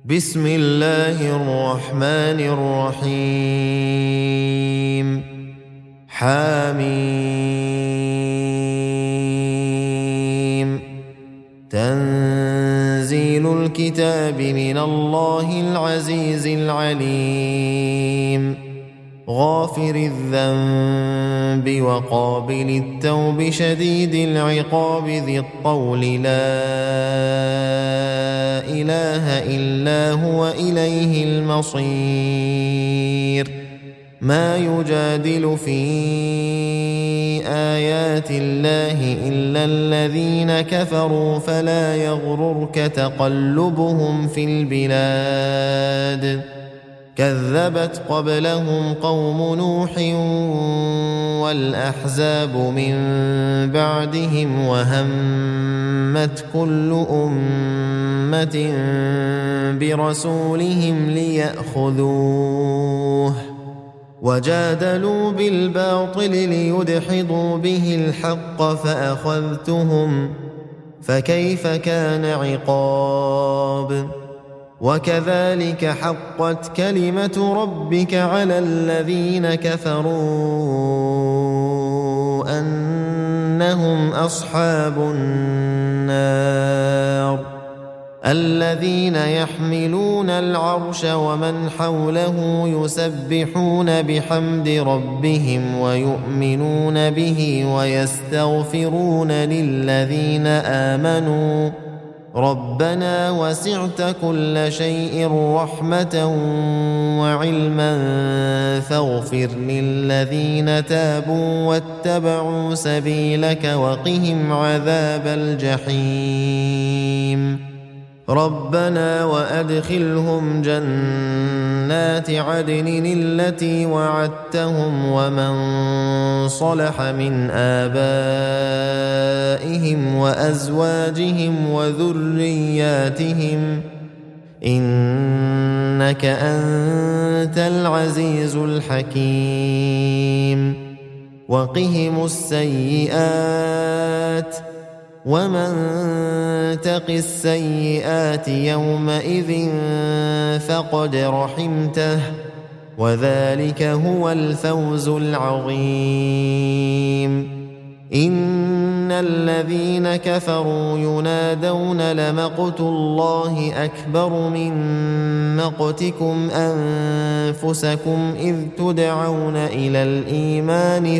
بسم الله الرحمن الرحيم حميم تنزيل الكتاب من الله العزيز العليم غافر الذنب وقابل التوب شديد العقاب ذي الطول لا إله إلا هو إليه المصير ما يجادل في آيات الله إلا الذين كفروا فلا يغررك تقلبهم في البلاد كذبت قبلهم قوم نوح والأحزاب من بعدهم وهمت كل أمة برسولهم ليأخذوه وجادلوا بالباطل ليدحضوا به الحق فأخذتهم فكيف كان عقاب وكذلك حقت كلمة ربك على الذين كفروا أنهم أصحاب النار الذين يحملون العرش ومن حوله يسبحون بحمد ربهم ويؤمنون به ويستغفرون للذين آمنوا ربنا وسعت كل شيء رحمة وعلما فاغفر للذين تابوا واتبعوا سبيلك وقهم عذاب الجحيم ربنا وأدخلهم جنات عدن التي وعدتهم ومن صلح من آبائهم وأزواجهم وذرياتهم إنك أنت العزيز الحكيم وقهم السيئات ومن تق السيئات يومئذ فقد رحمته وذلك هو الفوز العظيم إن الذين كفروا ينادون لمقت الله أكبر من مقتكم أنفسكم إذ تدعون إلى الإيمان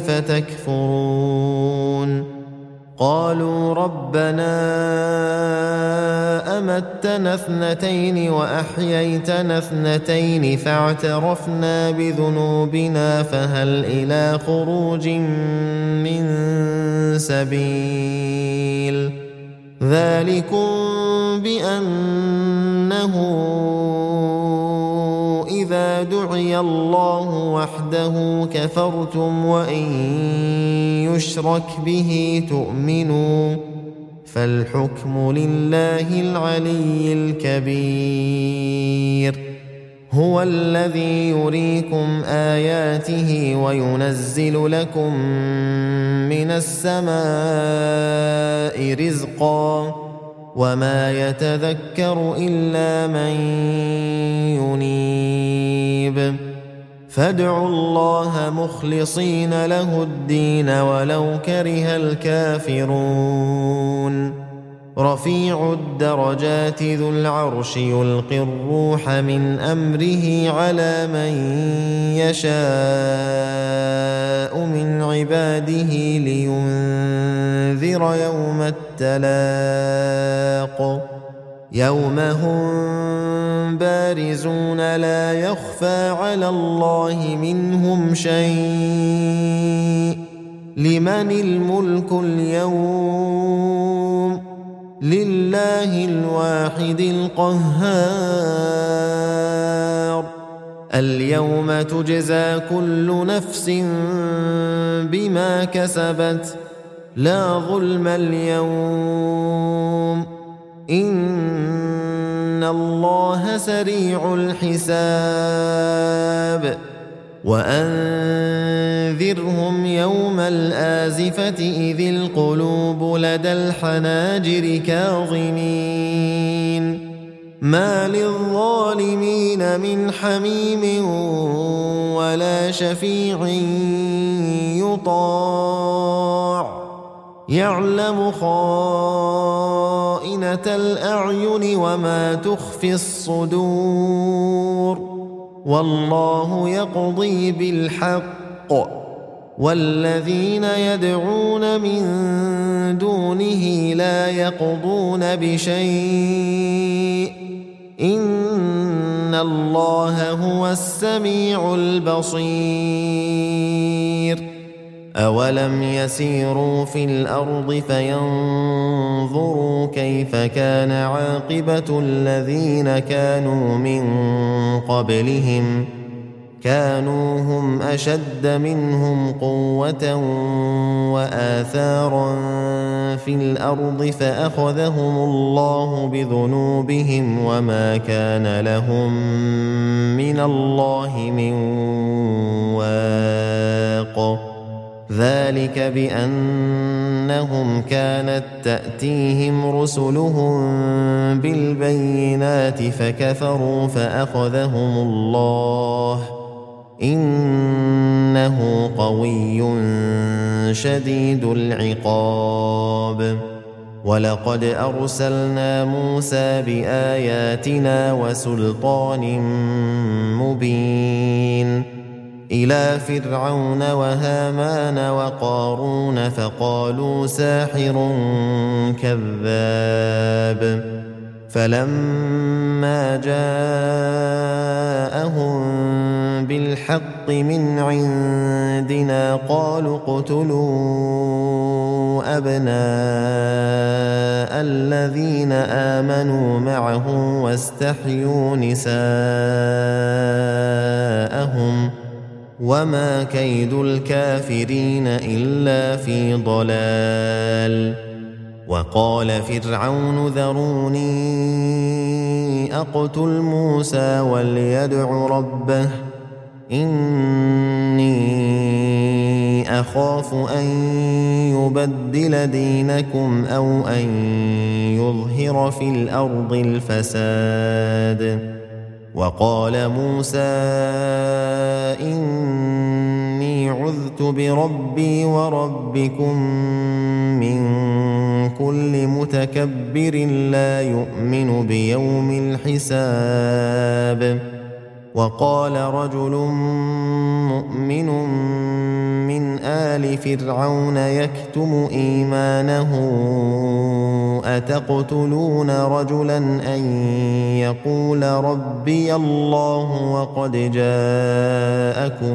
فتكفرون قالوا ربنا أمتنا اثنتين وأحييتنا اثنتين فاعترفنا بذنوبنا فهل إلى خروج من سبيل ذلكم بأنه إذا دعي الله وحده كفرتم وإن يشرك به تؤمنوا فالحكم لله العلي الكبير هو الذي يريكم آياته وينزل لكم من السماء رزقا وما يتذكر إلا من ينيب فادعوا الله مخلصين له الدين ولو كره الكافرون رفيع الدرجات ذو العرش يلقي الروح من أمره على من يشاء من عباده لينذر يوم التلاق يوم هم بارزون لا يخفى على الله منهم شيء لمن الملك اليوم لله الواحد القهار اليوم تجزى كل نفس بما كسبت لا ظلم اليوم إن الله سريع الحساب وأنذرهم يوم الآزفة إذ القلوب لدى الحناجر كاظمين ما للظالمين للظالمين من حميم ولا شفيع يطاع يعلم خائنة الأعين وما تخفي الصدور والله يقضي بالحق والذين يدعون من دونه لا يقضون بشيء إن الله هو السميع البصير أولم يسيروا في الأرض فينظروا كيف كان عاقبة الذين كانوا من قبلهم كانوا هم أشد منهم قوة وآثارا في الأرض فأخذهم الله بذنوبهم وما كان لهم من الله من واق ذلك بأنهم كانت تأتيهم رسلهم بالبينات فكفروا فأخذهم الله إنه قوي شديد العقاب ولقد أرسلنا موسى بآياتنا وسلطان مبين إلى فرعون وهامان وقارون فقالوا ساحر كذاب فلما جاءهم بالحق من عندنا قالوا اقتلوا أبناء الذين آمنوا معه واستحيوا نساءهم وما كيد الكافرين إلا في ضلال وقال فرعون ذروني أقتل موسى وليدع ربه إني أخاف أن يبدل دينكم أو أن يظهر في الأرض الفساد وقال موسى إني عذت بربي وربكم من كل متكبر لا يؤمن بيوم الحساب وقال رجل مؤمن من آل فرعون يكتم إيمانه أتقتلون رجلا أن يقول ربي الله وقد جاءكم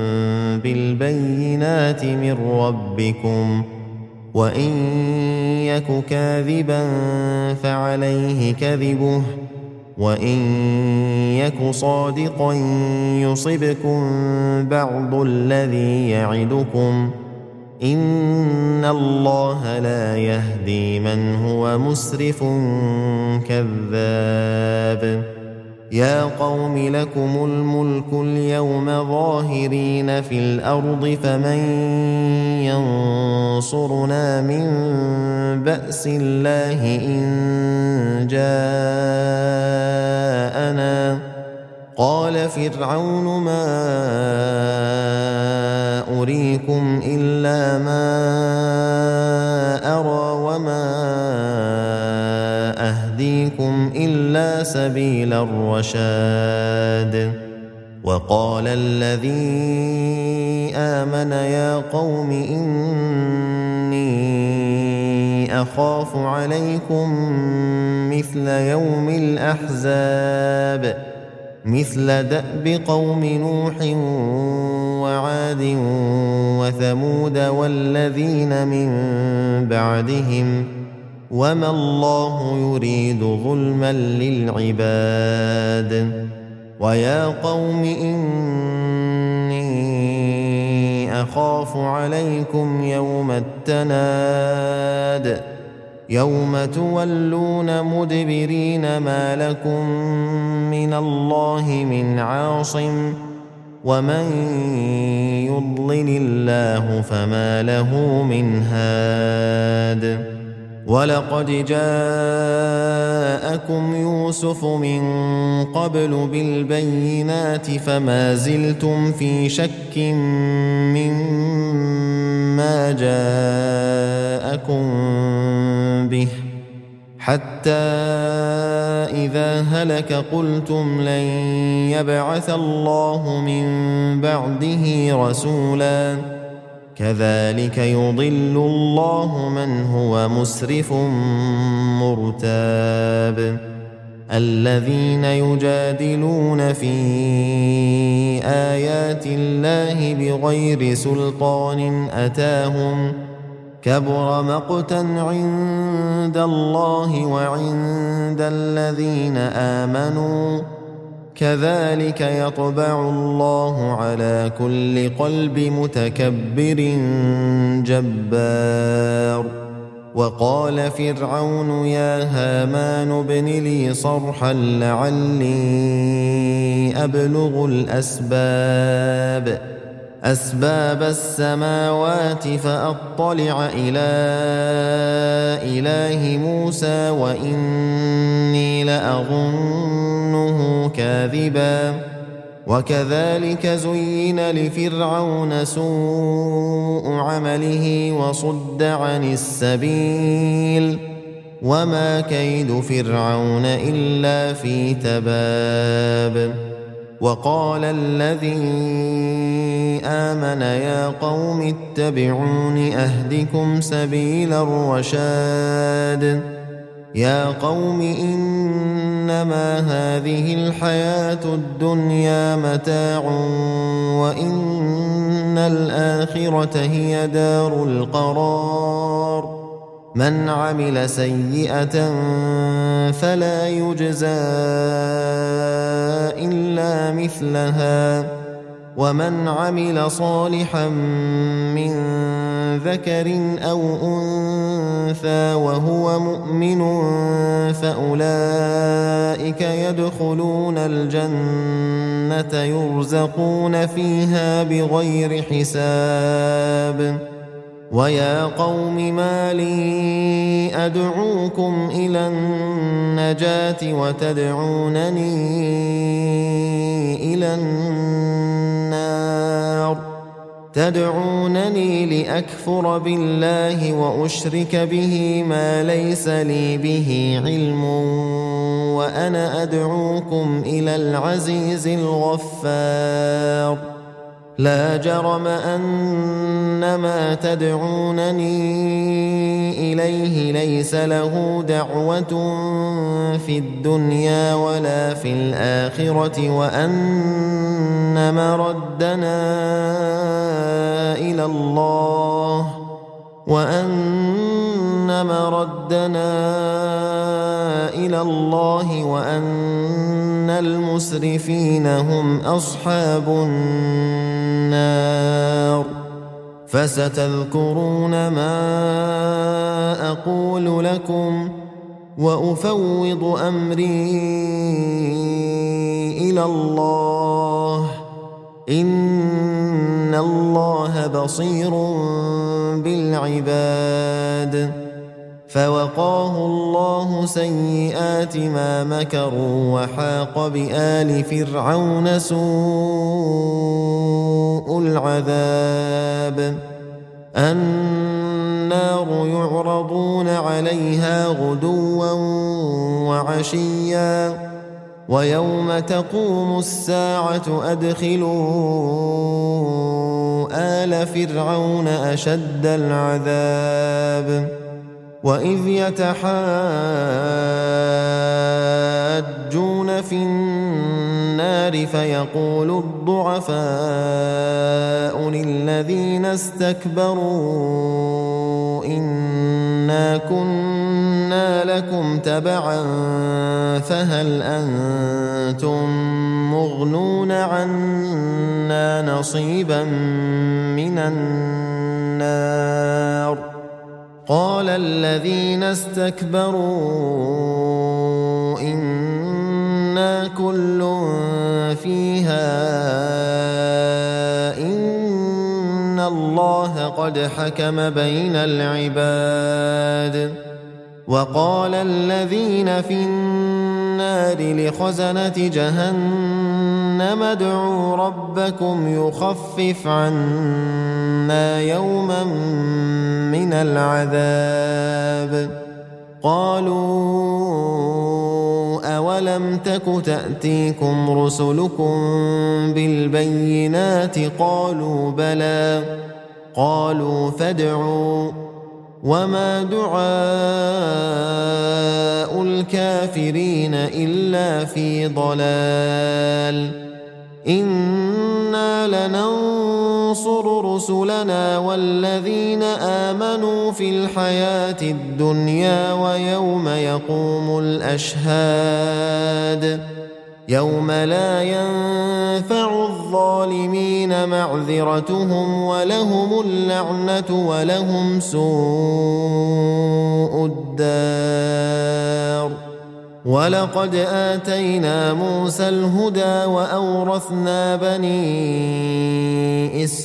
بالبينات من ربكم وإن يك كاذبا فعليه كذبه وإن يك صادقا يصبكم بعض الذي يعدكم إن الله لا يهدي من هو مسرف كذاب يا قوم لكم الملك اليوم ظاهرين في الأرض فمن ينصرنا من بأس الله إن جاءنا قال فرعون ما أريكم إلا ما أرى وما أهديكم إلا سبيل الرشاد وقال الذي آمن يا قوم إني أخاف عليكم مثل يوم الأحزاب مثل دأب قوم نوح وعاد وثمود والذين من بعدهم وما الله يريد ظلما للعباد ويا قوم إني أخاف عليكم يوم التناد يوم تولون مدبرين ما لكم من الله من عاصم ومن يضلل الله فما له من هاد ولقد جاءكم يوسف من قبل بالبينات فما زلتم في شك مما جاءكم به حتى إذا هلك قلتم لن يبعث الله من بعده رسولا كذلك يضل الله من هو مسرف مرتاب الذين يجادلون في آيات الله بغير سلطان أتاهم كبر مقتا عند الله وعند الذين آمنوا كذلك يطبع الله على كل قلب متكبر جبار وقال فرعون يا هامان ابن لي صرحا لعلي أبلغ أسباب السماوات فأطلع إلى إله موسى وإني لأظنه كاذبا وكذلك زين لفرعون سوء عمله وصد عن السبيل وما كيد فرعون إلا في تباب وقال الذي آمن يا قوم اتبعون أهدكم سبيل الرشاد يا قوم إنما هذه الحياة الدنيا متاع وإن الآخرة هي دار القرار من عمل سيئة فلا يجزى إلا مثلها ومن عمل صالحا من ذكر أو أنثى وهو مؤمن فأولئك يدخلون الجنة يرزقون فيها بغير حساب ويا قوم ما لي أدعوكم إلى النجاة وتدعونني إلى النار تدعونني لأكفر بالله وأشرك به ما ليس لي به علم وأنا أدعوكم إلى العزيز الغفار لا جرم أن ما تدعونني إليه ليس له دعوة في الدنيا ولا في الآخرة وأن مردنا إلى الله وأن المسرفين هم أصحاب النار فستذكرون ما أقول لكم وأفوض أمري إلى الله إن الله بصير بالعباد فوقاه الله سيئات ما مكروا وحاق بآل فرعون سوء العذاب النار يعرضون عليها غدوا وعشيا ويوم تقوم الساعة أدخلوا آل فرعون أشد العذاب وإذ يتحاجون في النار فيقول الضعفاء للذين استكبروا إنا كنا لكم تبعا فهل أنتم مغنون عنا نصيبا من النار قال الذين استكبروا إنا كل فيها إن الله قد حكم بين العباد وقال الذين في النار لخزنة جهنم ادعوا ربكم يخفف عنا يوما من العذاب قالوا أولم تك تأتيكم رسلكم بالبينات قالوا بلى قالوا فادعوا وما دعاء الكافرين إلا في ضلال إنا لننصر رسلنا والذين آمنوا في الحياة الدنيا ويوم يقوم الأشهاد يوم لا ينفع الظالمين معذرتهم ولهم اللعنة ولهم سوء الدار ولقد آتينا موسى الهدى وأورثنا بني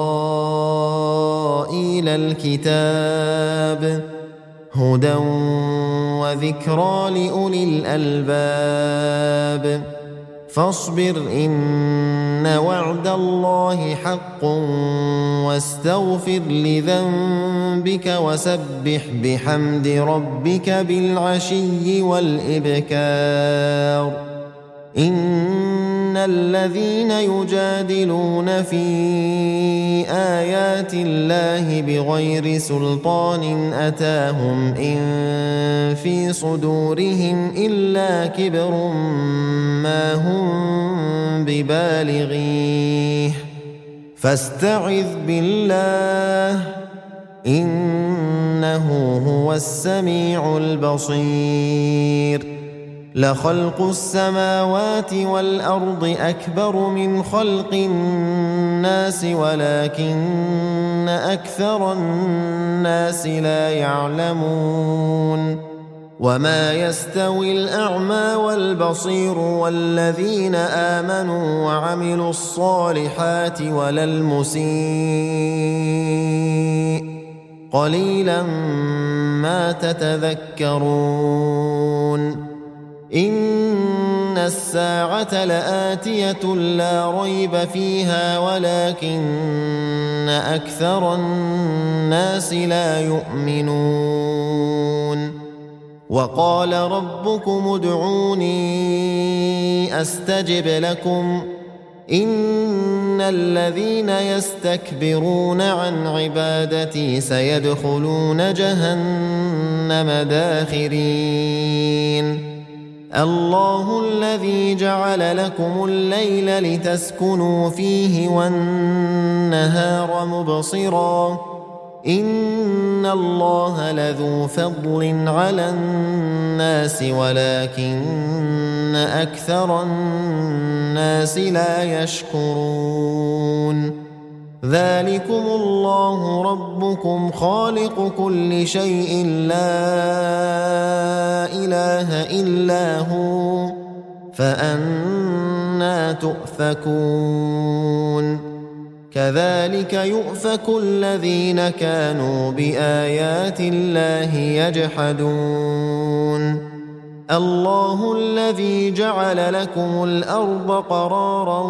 إسرائيل الكتاب هدى وذكرى لأولي الألباب فاصبر إن وعد الله حق واستغفر لذنبك وسبح بحمد ربك بالعشي والإبكار إن الذين يجادلون في آيات الله بغير سلطان أتاهم إن في صدورهم إلا كبر ما هم ببالغيه فاستعذ بالله إنه هو السميع البصير لخلق السماوات والأرض أكبر من خلق الناس ولكن أكثر الناس لا يعلمون وما يستوي الأعمى والبصير والذين آمنوا وعملوا الصالحات ولا المسيء قليلا ما تتذكرون إن الساعة لآتية لا ريب فيها ولكن أكثر الناس لا يؤمنون وقال ربكم ادعوني أستجب لكم إن الذين يستكبرون عن عبادتي سيدخلون جهنم داخرين الله الذي جعل لكم الليل لتسكنوا فيه والنهار مبصرا إن الله لذو فضل على الناس ولكن أكثر الناس لا يشكرون ذلكم الله ربكم خالق كل شيء لا إله إلا هو فأنى تؤفكون كذلك يؤفك الذين كانوا بآيات الله يجحدون الله الذي جعل لكم الأرض قرارا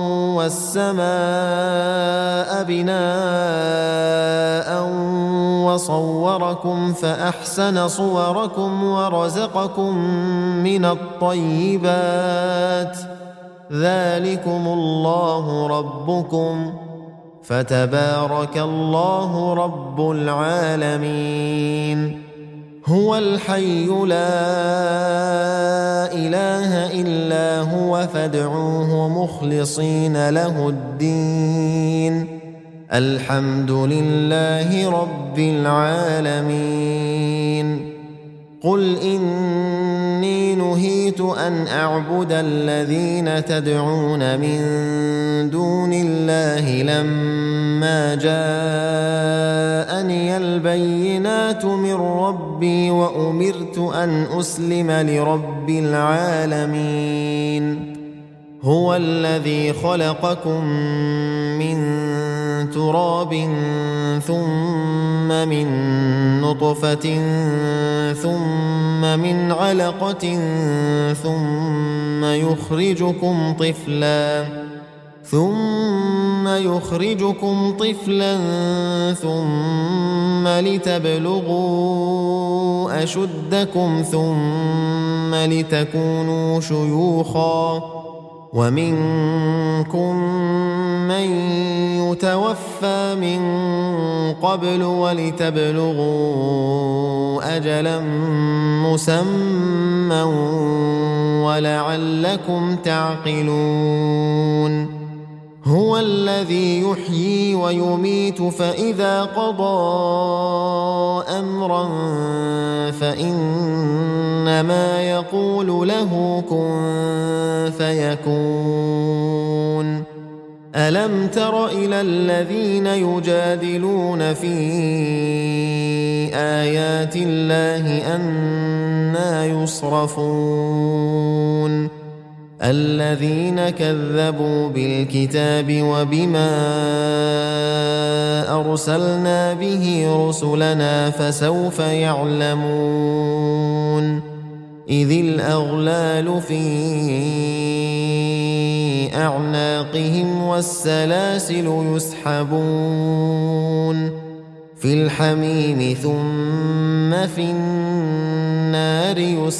والسماء بناء وصوركم فأحسن صوركم ورزقكم من الطيبات ذلكم الله ربكم فتبارك الله رب العالمين هو الحي لا إله إلا هو فادعوه مخلصين له الدين الحمد لله رب العالمين قل إني نهيت أن أعبد الذين تدعون من دون الله لما جاءني البينات من ربي وأمرت أن أسلم لرب العالمين هو الذي خلقكم من تراب ثم من نطفة ثم من علقة ثم يخرجكم طفلا ثم لتبلغوا أشدكم ثم لتكونوا شيوخا ومنكم من يتوفى من قبل ولتبلغوا أجلا مسمى ولعلكم تعقلون هو الذي يحيي ويميت فإذا قضى أمرا فإنما يقول له كن فيكون ألم تر إلى الذين يجادلون في آيات الله أنى يصرفون الذين كذبوا بالكتاب وبما أرسلنا به رسلنا فسوف يعلمون إذ الأغلال في أعناقهم والسلاسل يسحبون في الحميم ثم في النار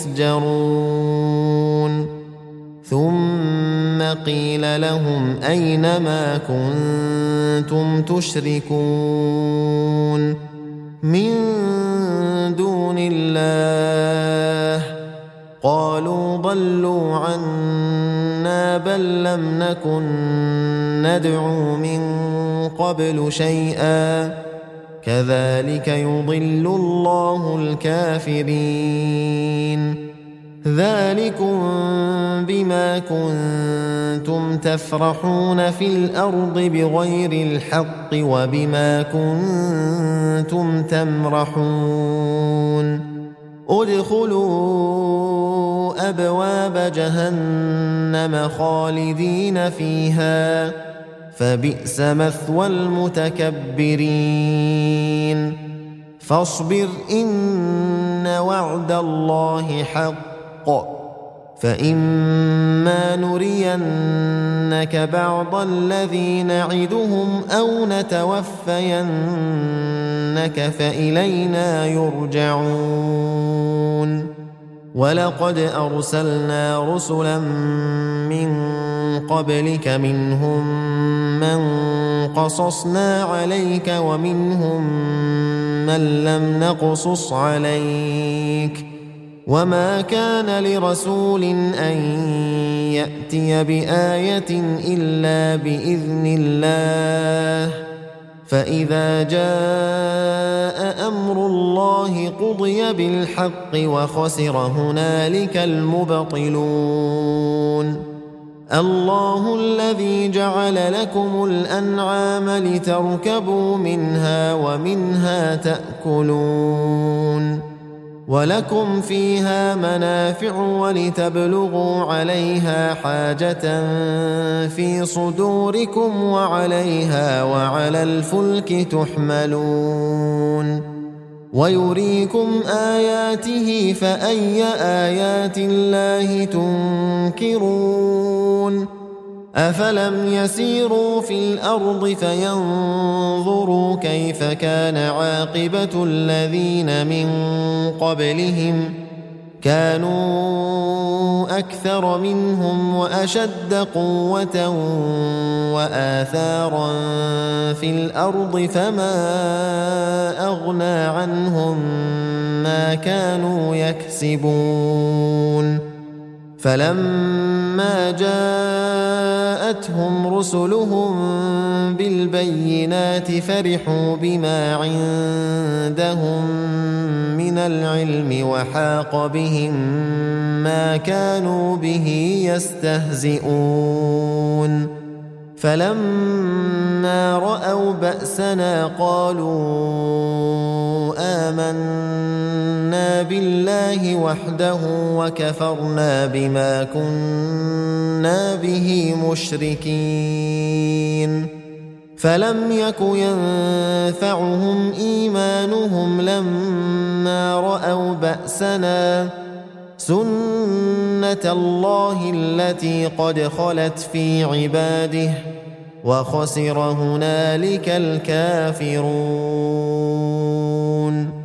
يسجرون ثم قيل لهم أين ما كنتم تشركون من دون الله قالوا ضلوا عنا بل لم نكن ندعو من قبل شيئا كذلك يضل الله الكافرين ذلكم بما كنتم تفرحون في الأرض بغير الحق وبما كنتم تمرحون ادخلوا أبواب جهنم خالدين فيها فبئس مثوى المتكبرين فاصبر إن وعد الله حق فإما نرينك بعض الذي نعدهم أو نتوفينك فإلينا يرجعون ولقد أرسلنا رسلا من قبلك منهم من قصصنا عليك ومنهم من لم نقصص عليك وما كان لرسول أن يأتي بآية إلا بإذن الله فإذا جاء أمر الله قضي بالحق وخسر هنالك المبطلون الله الذي جعل لكم الأنعام لتركبوا منها ومنها تأكلون ولكم فيها منافع ولتبلغوا عليها حاجة في صدوركم وعليها وعلى الفلك تحملون ويريكم آياته فأي آيات الله تنكرون أفلم يسيروا في الأرض فينظروا كيف كان عاقبة الذين من قبلهم كانوا أكثر منهم وأشد قوة وآثارا في الأرض فما أغنى عنهم ما كانوا يكسبون فلما جاءتهم رسلهم بالبينات فرحوا بما عندهم من العلم وحاق بهم ما كانوا به يستهزئون فلما رأوا بأسنا قالوا آمنا بالله وحده وكفرنا بما كنا به مشركين فلم يك ينفعهم إيمانهم لما رأوا بأسنا سنة الله التي قد خلت في عباده وخسر هنالك الكافرون.